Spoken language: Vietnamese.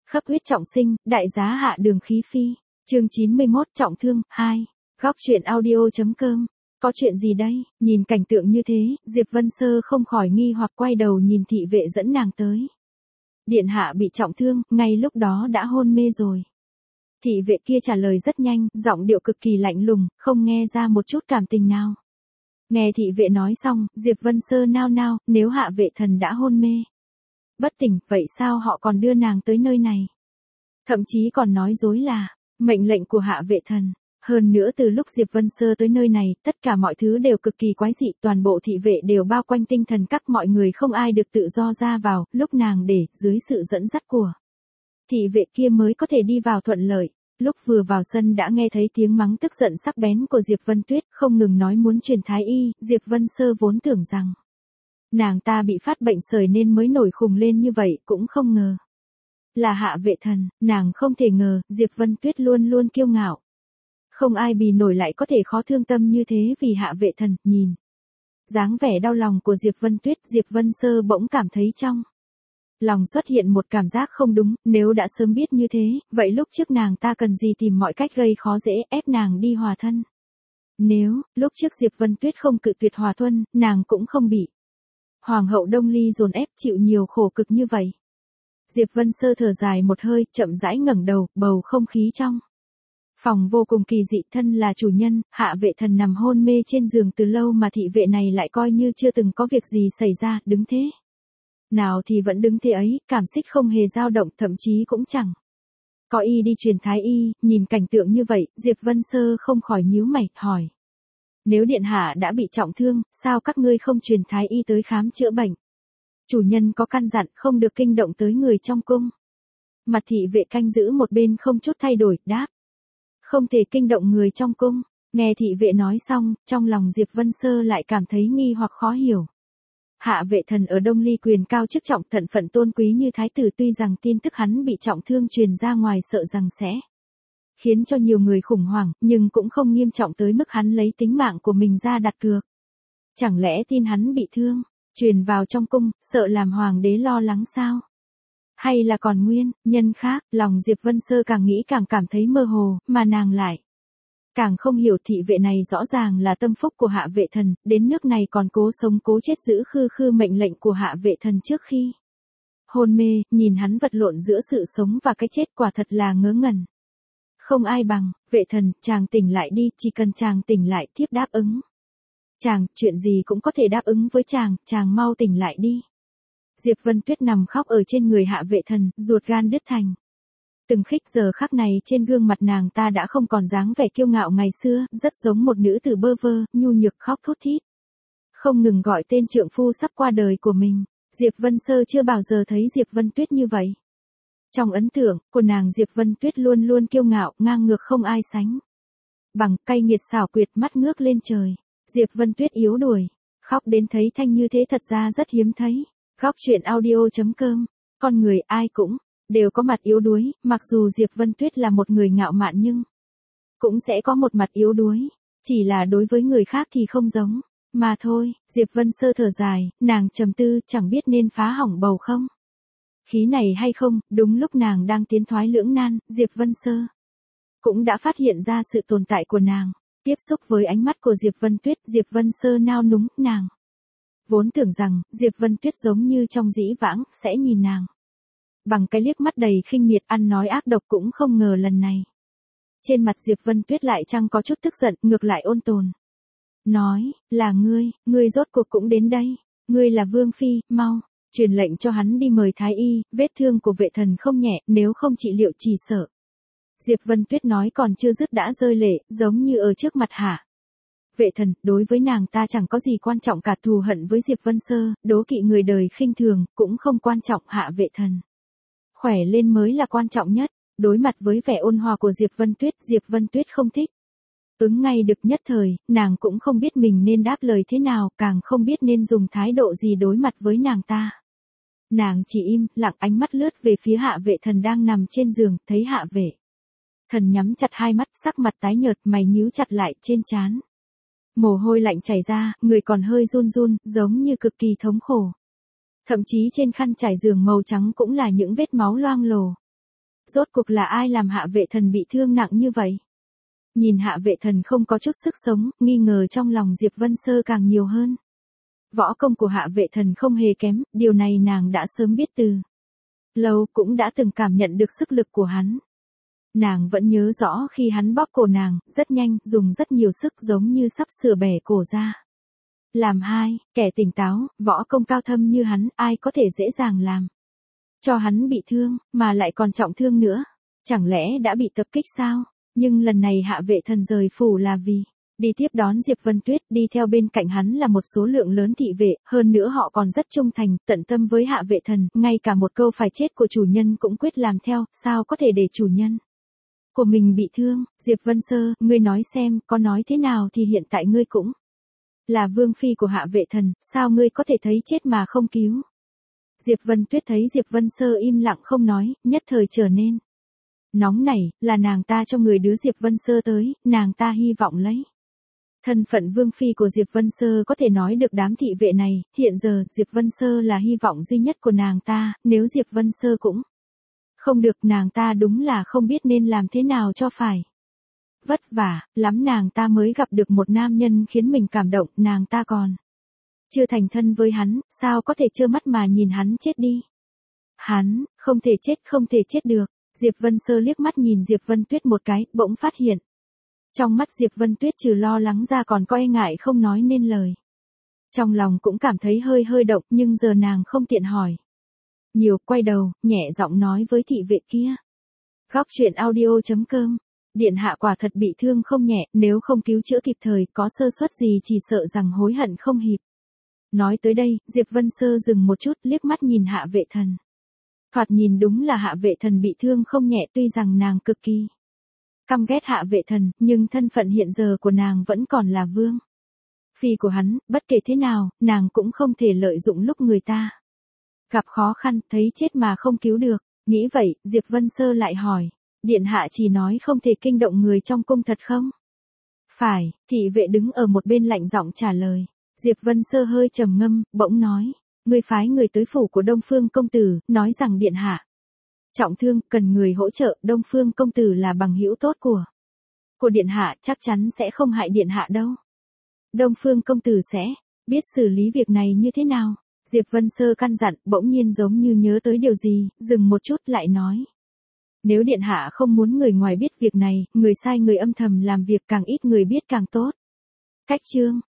Khấp huyết trọng sinh, đại giá hạ đường khí phi. Chương 91 trọng thương, 2. Góc truyện audio.com. Có chuyện gì đây? Nhìn cảnh tượng như thế, Diệp Vân Sơ không khỏi nghi hoặc quay đầu nhìn thị vệ dẫn nàng tới. Điện hạ bị trọng thương, ngay lúc đó đã hôn mê rồi. Thị vệ kia trả lời rất nhanh, giọng điệu cực kỳ lạnh lùng, không nghe ra một chút cảm tình nào. Nghe thị vệ nói xong, Diệp Vân Sơ nao nao, nếu hạ vệ thần đã hôn mê bất tỉnh, vậy sao họ còn đưa nàng tới nơi này? Thậm chí còn nói dối là mệnh lệnh của hạ vệ thần. Hơn nữa từ lúc Diệp Vân Sơ tới nơi này, tất cả mọi thứ đều cực kỳ quái dị, toàn bộ thị vệ đều bao quanh tinh thần các mọi người không ai được tự do ra vào, lúc nàng để, dưới sự dẫn dắt của thị vệ kia mới có thể đi vào thuận lợi. Lúc vừa vào sân đã nghe thấy tiếng mắng tức giận sắc bén của Diệp Vân Tuyết, không ngừng nói muốn truyền thái y, Diệp Vân Sơ vốn tưởng rằng nàng ta bị phát bệnh sởi nên mới nổi khùng lên như vậy, cũng không ngờ là hạ vệ thần, nàng không thể ngờ, Diệp Vân Tuyết luôn luôn kiêu ngạo. Không ai bì nổi lại có thể khó thương tâm như thế vì hạ vệ thần, nhìn dáng vẻ đau lòng của Diệp Vân Tuyết, Diệp Vân Sơ bỗng cảm thấy trong lòng xuất hiện một cảm giác không đúng, nếu đã sớm biết như thế, vậy lúc trước nàng ta cần gì tìm mọi cách gây khó dễ, ép nàng đi hòa thân. Nếu, lúc trước Diệp Vân Tuyết không cự tuyệt hòa thuần, nàng cũng không bị Hoàng hậu Đông Ly dồn ép chịu nhiều khổ cực như vậy. Diệp Vân Sơ thở dài một hơi, chậm rãi ngẩng đầu, bầu không khí trong phòng vô cùng kỳ dị, thân là chủ nhân, hạ vệ thần nằm hôn mê trên giường từ lâu mà thị vệ này lại coi như chưa từng có việc gì xảy ra, đứng thế nào thì vẫn đứng thế ấy, cảm xúc không hề dao động, thậm chí cũng chẳng có y đi truyền thái y. Nhìn cảnh tượng như vậy, Diệp Vân Sơ không khỏi nhíu mày, hỏi. Nếu điện hạ đã bị trọng thương, sao các ngươi không truyền thái y tới khám chữa bệnh? Chủ nhân có căn dặn không được kinh động tới người trong cung. Mặt thị vệ canh giữ một bên không chút thay đổi, đáp. Không thể kinh động người trong cung. Nghe thị vệ nói xong, trong lòng Diệp Vân Sơ lại cảm thấy nghi hoặc khó hiểu. Hạ vệ thần ở Đông Ly quyền cao chức trọng, thân phận tôn quý như thái tử, tuy rằng tin tức hắn bị trọng thương truyền ra ngoài sợ rằng sẽ khiến cho nhiều người khủng hoảng, nhưng cũng không nghiêm trọng tới mức hắn lấy tính mạng của mình ra đặt cược. Chẳng lẽ tin hắn bị thương, truyền vào trong cung, sợ làm hoàng đế lo lắng sao? Hay là còn nguyên nhân khác? Lòng Diệp Vân Sơ càng nghĩ càng cảm thấy mơ hồ, mà nàng lại càng không hiểu thị vệ này rõ ràng là tâm phúc của hạ vệ thần, đến nước này còn cố sống cố chết giữ khư khư mệnh lệnh của hạ vệ thần trước khi hôn mê, nhìn hắn vật lộn giữa sự sống và cái chết quả thật là ngớ ngẩn. Không ai bằng, vệ thần, chàng tỉnh lại đi, chỉ cần chàng tỉnh lại, thiếp đáp ứng. Chàng, chuyện gì cũng có thể đáp ứng với chàng mau tỉnh lại đi. Diệp Vân Tuyết nằm khóc ở trên người hạ vệ thần, ruột gan đứt thành từng khúc, giờ khắc này trên gương mặt nàng ta đã không còn dáng vẻ kiêu ngạo ngày xưa, rất giống một nữ tử bơ vơ, nhu nhược khóc thút thít. Không ngừng gọi tên trượng phu sắp qua đời của mình. Diệp Vân Sơ chưa bao giờ thấy Diệp Vân Tuyết như vậy. Trong ấn tượng của nàng, Diệp Vân Tuyết luôn luôn kiêu ngạo, ngang ngược không ai sánh bằng, cay nghiệt xảo quyệt, mắt ngước lên trời. Diệp Vân Tuyết yếu đuối, khóc đến thấy thanh như thế thật ra rất hiếm thấy. Góc truyện audio.com. Con người ai cũng đều có mặt yếu đuối, mặc dù Diệp Vân Tuyết là một người ngạo mạn nhưng cũng sẽ có một mặt yếu đuối, chỉ là đối với người khác thì không giống mà thôi. Diệp Vân Sơ thở dài, nàng trầm tư, chẳng biết nên phá hỏng bầu không khí này hay không. Đúng lúc nàng đang tiến thoái lưỡng nan, Diệp Vân Sơ cũng đã phát hiện ra sự tồn tại của nàng. Tiếp xúc với ánh mắt của Diệp Vân Tuyết, Diệp Vân Sơ nao núng, nàng vốn tưởng rằng Diệp Vân Tuyết giống như trong dĩ vãng sẽ nhìn nàng bằng cái liếc mắt đầy khinh miệt, ăn nói ác độc, cũng không ngờ lần này trên mặt Diệp Vân Tuyết lại chẳng có chút tức giận, ngược lại ôn tồn nói, là ngươi rốt cuộc cũng đến đây. Ngươi là vương phi, mau truyền lệnh cho hắn đi mời thái y, vết thương của vệ thần không nhẹ, nếu không trị liệu chỉ sợ. Diệp Vân Tuyết nói còn chưa dứt đã rơi lệ, giống như ở trước mặt hạ vệ thần. Đối với nàng ta chẳng có gì quan trọng cả, thù hận với Diệp Vân Sơ, đố kỵ người đời khinh thường, cũng không quan trọng, hạ vệ thần khỏe lên mới là quan trọng nhất. Đối mặt với vẻ ôn hòa của Diệp Vân Tuyết không thích ứng ngay được, nhất thời, nàng cũng không biết mình nên đáp lời thế nào, càng không biết nên dùng thái độ gì đối mặt với nàng ta. Nàng chỉ im lặng, ánh mắt lướt về phía hạ vệ thần đang nằm trên giường, thấy hạ vệ thần nhắm chặt hai mắt, sắc mặt tái nhợt, mày nhíu chặt lại, trên trán mồ hôi lạnh chảy ra, người còn hơi run run, giống như cực kỳ thống khổ. Thậm chí trên khăn trải giường màu trắng cũng là những vết máu loang lổ. Rốt cuộc là ai làm Hạ Vệ Thần bị thương nặng như vậy? Nhìn Hạ Vệ Thần không có chút sức sống, nghi ngờ trong lòng Diệp Vân Sơ càng nhiều hơn. Võ công của Hạ Vệ Thần không hề kém, điều này nàng đã sớm biết từ lâu, cũng đã từng cảm nhận được sức lực của hắn. Nàng vẫn nhớ rõ khi hắn bóp cổ nàng, rất nhanh, dùng rất nhiều sức giống như sắp sửa bẻ cổ ra. Làm hai, kẻ tỉnh táo, võ công cao thâm như hắn, ai có thể dễ dàng làm cho hắn bị thương, mà lại còn trọng thương nữa. Chẳng lẽ đã bị tập kích sao? Nhưng lần này Hạ Vệ Thần rời phủ là vì đi tiếp đón Diệp Vân Tuyết, đi theo bên cạnh hắn là một số lượng lớn thị vệ, hơn nữa họ còn rất trung thành, tận tâm với Hạ Vệ Thần, ngay cả một câu phải chết của chủ nhân cũng quyết làm theo, sao có thể để chủ nhân của mình bị thương. Diệp Vân Sơ, ngươi nói xem, có nói thế nào thì hiện tại ngươi cũng là vương phi của Hạ Vệ Thần, sao ngươi có thể thấy chết mà không cứu? Diệp Vân Tuyết thấy Diệp Vân Sơ im lặng không nói, nhất thời trở nên nóng nảy, là nàng ta cho người đứa Diệp Vân Sơ tới, nàng ta hy vọng lấy thân phận vương phi của Diệp Vân Sơ có thể nói được đám thị vệ này, hiện giờ Diệp Vân Sơ là hy vọng duy nhất của nàng ta, nếu Diệp Vân Sơ cũng không được, nàng ta đúng là không biết nên làm thế nào cho phải. Vất vả lắm nàng ta mới gặp được một nam nhân khiến mình cảm động, nàng ta còn chưa thành thân với hắn, sao có thể trơ mắt mà nhìn hắn chết đi. Hắn, không thể chết, không thể chết được. Diệp Vân Sơ liếc mắt nhìn Diệp Vân Tuyết một cái, bỗng phát hiện. Trong mắt Diệp Vân Tuyết trừ lo lắng ra còn có e ngại không nói nên lời. Trong lòng cũng cảm thấy hơi hơi động, nhưng giờ nàng không tiện hỏi nhiều, quay đầu, nhẹ giọng nói với thị vệ kia. Góc truyện audio.com. Điện hạ quả thật bị thương không nhẹ, nếu không cứu chữa kịp thời, có sơ suất gì chỉ sợ rằng hối hận không kịp. Nói tới đây, Diệp Vân Sơ dừng một chút, liếc mắt nhìn Hạ Vệ Thần. Thoạt nhìn đúng là Hạ Vệ Thần bị thương không nhẹ, tuy rằng nàng cực kỳ căm ghét Hạ Vệ Thần, nhưng thân phận hiện giờ của nàng vẫn còn là vương phi của hắn, bất kể thế nào, nàng cũng không thể lợi dụng lúc người ta gặp khó khăn, thấy chết mà không cứu được. Nghĩ vậy, Diệp Vân Sơ lại hỏi, điện hạ chỉ nói không thể kinh động người trong cung thật không? Phải, thị vệ đứng ở một bên lạnh giọng trả lời. Diệp Vân Sơ hơi trầm ngâm, bỗng nói, ngươi phái người tới phủ của Đông Phương công tử, nói rằng điện hạ trọng thương, cần người hỗ trợ, Đông Phương công tử là bằng hữu tốt của điện hạ, chắc chắn sẽ không hại điện hạ đâu. Đông Phương công tử sẽ biết xử lý việc này như thế nào? Diệp Vân Sơ căn dặn, bỗng nhiên giống như nhớ tới điều gì, dừng một chút lại nói. Nếu điện hạ không muốn người ngoài biết việc này, người sai người âm thầm làm việc, càng ít người biết càng tốt. Cách chương